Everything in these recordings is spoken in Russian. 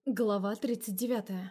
Глава 39.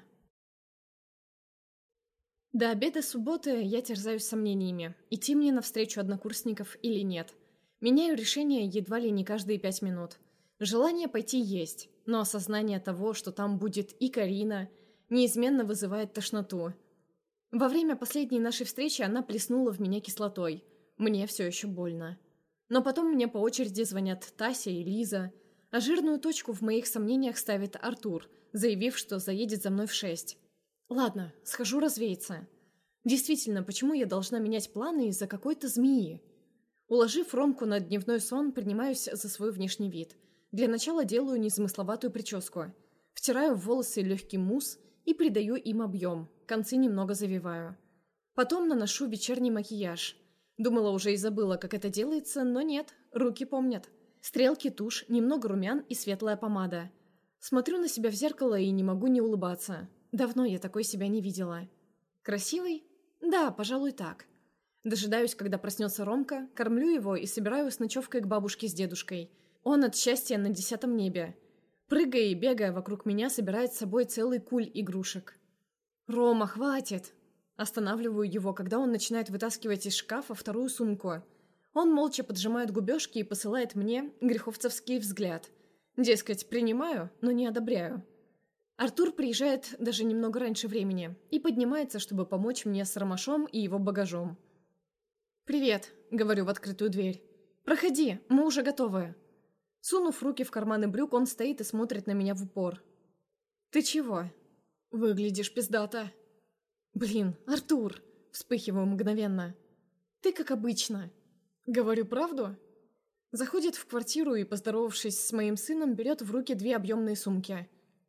До обеда субботы я терзаюсь сомнениями, идти мне навстречу однокурсников или нет. Меняю решение едва ли не каждые 5 минут. Желание пойти есть, но осознание того, что там будет и Карина, неизменно вызывает тошноту. Во время последней нашей встречи она плеснула в меня кислотой. Мне все еще больно. Но потом мне по очереди звонят Тася и Лиза, а жирную точку в моих сомнениях ставит Артур, заявив, что заедет за мной в 6. Ладно, схожу развеяться. Действительно, почему я должна менять планы из-за какой-то змеи? Уложив Ромку на дневной сон, принимаюсь за свой внешний вид. Для начала делаю незамысловатую прическу. Втираю в волосы легкий мусс и придаю им объем, концы немного завиваю. Потом наношу вечерний макияж. Думала, уже и забыла, как это делается, но нет, руки помнят. Стрелки, тушь, немного румян и светлая помада. Смотрю на себя в зеркало и не могу не улыбаться. Давно я такой себя не видела. Красивый? Да, пожалуй, так. Дожидаюсь, когда проснется Ромка, кормлю его и собираю с ночевкой к бабушке с дедушкой. Он от счастья на 10-м небе. Прыгая и бегая вокруг меня, собирает с собой целый куль игрушек. «Рома, хватит!» Останавливаю его, когда он начинает вытаскивать из шкафа вторую сумку. Он молча поджимает губежки и посылает мне греховцевский взгляд. Дескать, принимаю, но не одобряю. Артур приезжает даже немного раньше времени и поднимается, чтобы помочь мне с Ромашом и его багажом. «Привет», — говорю в открытую дверь. «Проходи, мы уже готовы». Сунув руки в карманы брюк, он стоит и смотрит на меня в упор. «Ты чего?» «Выглядишь пиздато». «Блин, Артур!» — вспыхиваю мгновенно. «Ты как обычно». «Говорю правду?» Заходит в квартиру и, поздоровавшись с моим сыном, берет в руки 2 объемные сумки.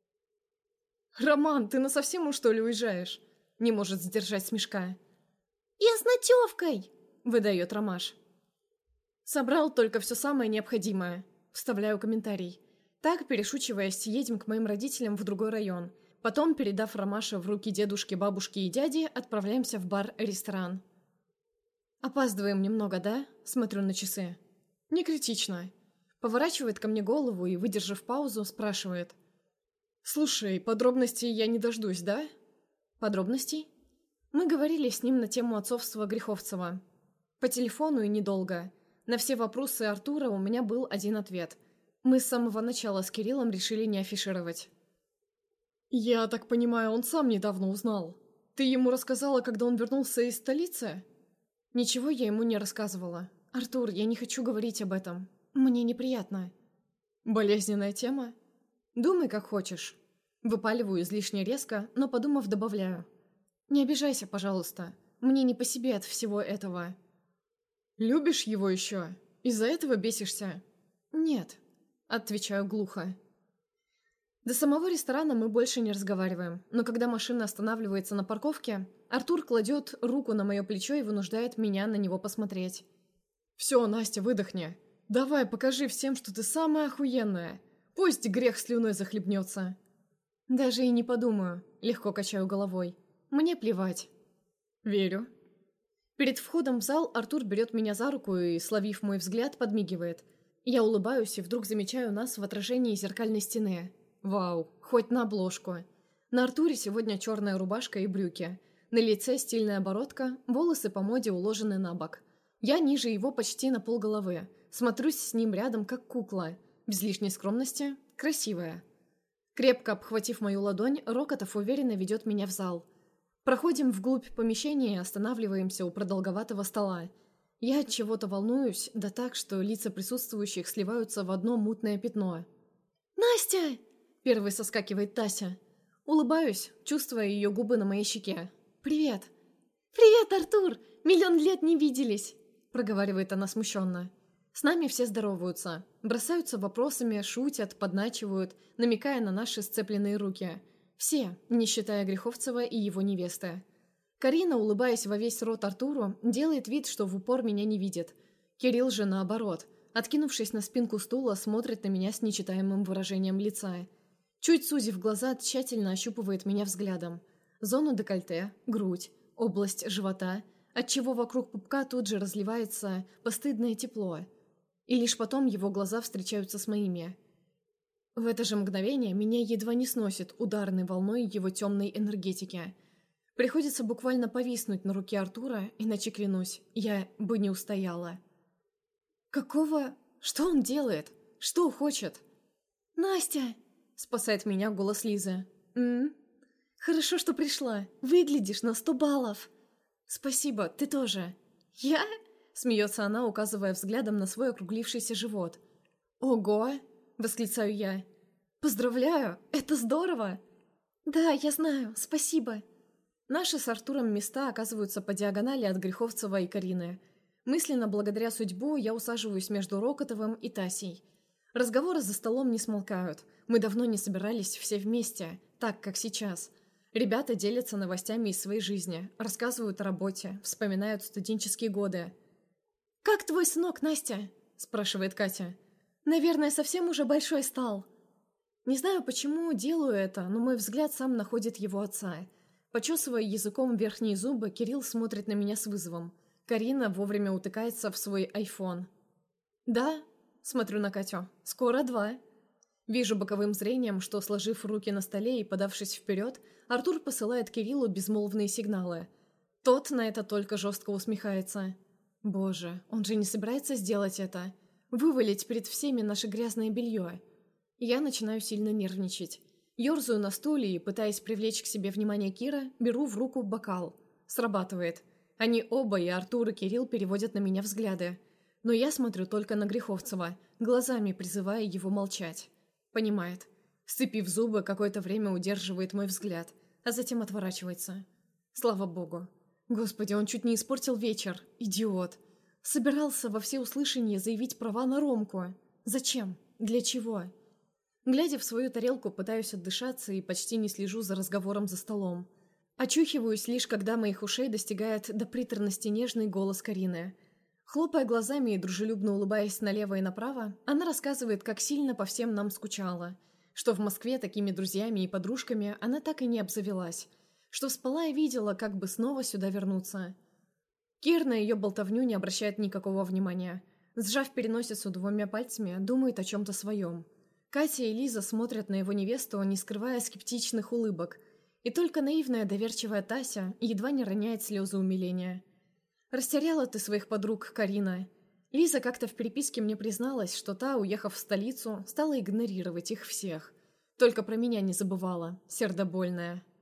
«Роман, ты насовсем, что ли, уезжаешь?» Не может сдержать смешка. «Я с ночевкой!» — выдает Ромаш. «Собрал только все самое необходимое», — вставляю комментарий. Так, перешучиваясь, едем к моим родителям в другой район. Потом, передав Ромаша в руки дедушки, бабушки и дяди, отправляемся в бар-ресторан. «Опаздываем немного, да?» — смотрю на часы. «Не критично». Поворачивает ко мне голову и, выдержав паузу, спрашивает. «Слушай, подробностей я не дождусь, да?» «Подробностей?» Мы говорили с ним на тему отцовства Греховцева. По телефону и недолго. На все вопросы Артура у меня был один ответ. Мы с самого начала с Кириллом решили не афишировать. «Я так понимаю, он сам недавно узнал. Ты ему рассказала, когда он вернулся из столицы?» «Ничего я ему не рассказывала. Артур, я не хочу говорить об этом. Мне неприятно». «Болезненная тема?» «Думай, как хочешь». Выпаливаю излишне резко, но, подумав, добавляю. «Не обижайся, пожалуйста. Мне не по себе от всего этого». «Любишь его еще? Из-за этого бесишься?» «Нет», — отвечаю глухо. До самого ресторана мы больше не разговариваем, но когда машина останавливается на парковке, Артур кладет руку на мое плечо и вынуждает меня на него посмотреть. «Все, Настя, выдохни. Давай, покажи всем, что ты самая охуенная. Пусть грех слюной захлебнется». «Даже и не подумаю», — легко качаю головой. «Мне плевать». «Верю». Перед входом в зал Артур берет меня за руку и, словив мой взгляд, подмигивает. Я улыбаюсь и вдруг замечаю нас в отражении зеркальной стены. Вау, хоть на обложку. На Артуре сегодня черная рубашка и брюки. На лице стильная бородка, волосы по моде уложены на бок. Я ниже его почти на полголовы. Смотрюсь с ним рядом, как кукла. Без лишней скромности, красивая. Крепко обхватив мою ладонь, Рокотов уверенно ведет меня в зал. Проходим вглубь помещения и останавливаемся у продолговатого стола. Я от чего-то волнуюсь, да так, что лица присутствующих сливаются в одно мутное пятно. «Настя!» — первой соскакивает Тася. Улыбаюсь, чувствуя ее губы на моей щеке. «Привет!» «Привет, Артур! 1 000 000 лет не виделись!» — проговаривает она смущенно. С нами все здороваются, бросаются вопросами, шутят, подначивают, намекая на наши сцепленные руки. Все, не считая Греховцева и его невесты. Карина, улыбаясь во весь рот Артуру, делает вид, что в упор меня не видит. Кирилл же, наоборот, откинувшись на спинку стула, смотрит на меня с нечитаемым выражением лица. Чуть сузив глаза, тщательно ощупывает меня взглядом. Зону декольте, грудь, область живота, отчего вокруг пупка тут же разливается постыдное тепло. И лишь потом его глаза встречаются с моими. В это же мгновение меня едва не сносит ударной волной его темной энергетики. Приходится буквально повиснуть на руке Артура, иначе, клянусь, я бы не устояла. Какого... Что он делает? Что хочет? «Настя!» — спасает меня голос Лизы. Хорошо, что пришла. Выглядишь на 100 баллов!» «Спасибо, ты тоже!» «Я?» — смеется она, указывая взглядом на свой округлившийся живот. «Ого!» — восклицаю я. «Поздравляю! Это здорово!» «Да, я знаю, спасибо!» Наши с Артуром места оказываются по диагонали от Греховцева и Карины. Мысленно, благодаря судьбу, я усаживаюсь между Рокотовым и Тасей. Разговоры за столом не смолкают. Мы давно не собирались все вместе, так, как сейчас. Ребята делятся новостями из своей жизни, рассказывают о работе, вспоминают студенческие годы. «Как твой сынок, Настя?» – спрашивает Катя. «Наверное, совсем уже большой стал». Не знаю, почему делаю это, но мой взгляд сам находит его отца. Почесывая языком верхние зубы, Кирилл смотрит на меня с вызовом. Карина вовремя утыкается в свой айфон. «Да», — смотрю на Катю, — «скоро 2». Вижу боковым зрением, что, сложив руки на столе и подавшись вперед, Артур посылает Кириллу безмолвные сигналы. Тот на это только жестко усмехается. Боже, он же не собирается сделать это. Вывалить перед всеми наше грязное белье. Я начинаю сильно нервничать. Ёрзаю на стуле и, пытаясь привлечь к себе внимание Кира, беру в руку бокал. Срабатывает. Они оба, и Артур, и Кирилл, переводят на меня взгляды. Но я смотрю только на Греховцева, глазами призывая его молчать. Понимает. Сцепив зубы, какое-то время удерживает мой взгляд, а затем отворачивается. Слава богу. Господи, он чуть не испортил вечер. Идиот. Собирался во всеуслышание заявить права на Ромку. Зачем? Для чего? Глядя в свою тарелку, пытаюсь отдышаться и почти не слежу за разговором за столом. Очухиваюсь лишь, когда моих ушей достигает до приторности нежный голос Карины. Хлопая глазами и дружелюбно улыбаясь налево и направо, она рассказывает, как сильно по всем нам скучала, что в Москве такими друзьями и подружками она так и не обзавелась, что спала и видела, как бы снова сюда вернуться. Кир на ее болтовню не обращает никакого внимания. Сжав переносицу 2 пальцами, думает о чем-то своем. Катя и Лиза смотрят на его невесту, не скрывая скептичных улыбок, и только наивная доверчивая Тася едва не роняет слезы умиления. «Растеряла ты своих подруг, Карина». Лиза как-то в переписке мне призналась, что та, уехав в столицу, стала игнорировать их всех. Только про меня не забывала, сердобольная.